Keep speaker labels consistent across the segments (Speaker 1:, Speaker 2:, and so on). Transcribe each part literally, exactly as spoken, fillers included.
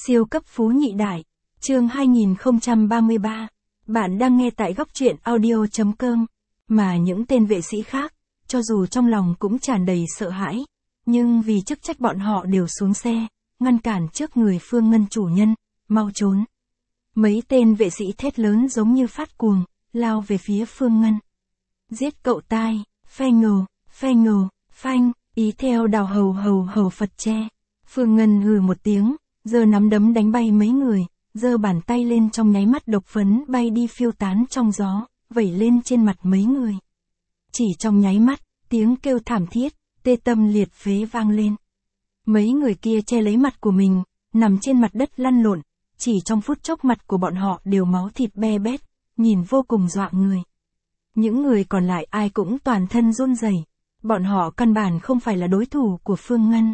Speaker 1: Siêu cấp phú nhị đại, chương hai nghìn không trăm ba mươi ba. Bạn đang nghe tại góc truyện audio chấm com. Mà những tên vệ sĩ khác, cho dù trong lòng cũng tràn đầy sợ hãi, nhưng vì chức trách bọn họ đều xuống xe, ngăn cản trước người Phương Ngân chủ nhân, mau trốn. Mấy tên vệ sĩ thét lớn giống như phát cuồng, lao về phía Phương Ngân. Giết cậu tai, phe ngồ, phe ngồ, phanh, ý theo đào hầu hầu hầu Phật tre. Phương Ngân hừ một tiếng, giơ nắm đấm đánh bay mấy người, giơ bàn tay lên trong nháy mắt độc phấn bay đi phiêu tán trong gió, vẩy lên trên mặt mấy người. Chỉ trong nháy mắt, tiếng kêu thảm thiết, tê tâm liệt phế vang lên. Mấy người kia che lấy mặt của mình, nằm trên mặt đất lăn lộn, chỉ trong phút chốc mặt của bọn họ đều máu thịt be bét, nhìn vô cùng dọa người. Những người còn lại ai cũng toàn thân run rẩy, bọn họ căn bản không phải là đối thủ của Phương Ngân.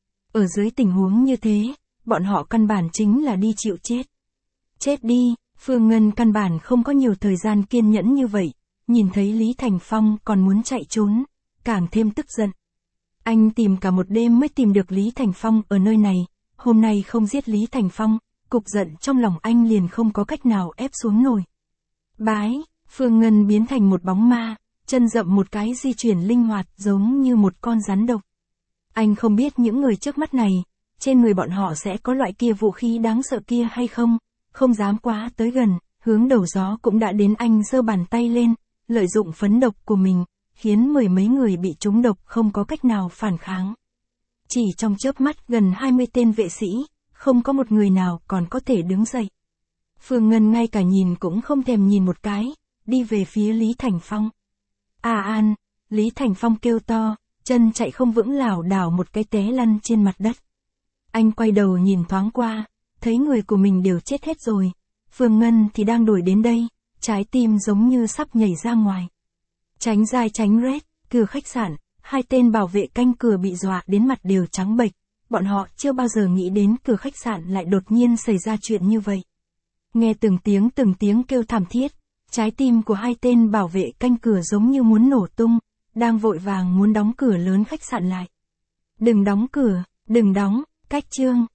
Speaker 1: Ở dưới tình huống như thế, bọn họ căn bản chính là đi chịu chết. Chết đi, Phương Ngân căn bản không có nhiều thời gian kiên nhẫn như vậy, nhìn thấy Lý Thành Phong còn muốn chạy trốn, càng thêm tức giận. Anh tìm cả một đêm mới tìm được Lý Thành Phong ở nơi này, hôm nay không giết Lý Thành Phong, cục giận trong lòng anh liền không có cách nào ép xuống nổi. Bái, Phương Ngân biến thành một bóng ma, chân dậm một cái di chuyển linh hoạt giống như một con rắn độc. Anh không biết những người trước mắt này, trên người bọn họ sẽ có loại kia vũ khí đáng sợ kia hay không, không dám quá tới gần, hướng đầu gió cũng đã đến anh giơ bàn tay lên, lợi dụng phấn độc của mình, khiến mười mấy người bị trúng độc không có cách nào phản kháng. Chỉ trong chớp mắt gần hai mươi tên vệ sĩ, không có một người nào còn có thể đứng dậy. Phương Ngân ngay cả nhìn cũng không thèm nhìn một cái, đi về phía Lý Thành Phong. À an, Lý Thành Phong kêu to, chân chạy không vững lảo đảo một cái té lăn trên mặt đất. Anh quay đầu nhìn thoáng qua, thấy người của mình đều chết hết rồi. Phương Ngân thì đang đuổi đến đây, trái tim giống như sắp nhảy ra ngoài. Tránh dai tránh rét, cửa khách sạn, hai tên bảo vệ canh cửa bị dọa đến mặt đều trắng bệch. Bọn họ chưa bao giờ nghĩ đến cửa khách sạn lại đột nhiên xảy ra chuyện như vậy. Nghe từng tiếng từng tiếng kêu thảm thiết, trái tim của hai tên bảo vệ canh cửa giống như muốn nổ tung, đang vội vàng muốn đóng cửa lớn khách sạn lại. Đừng đóng cửa, đừng đóng, cách chương.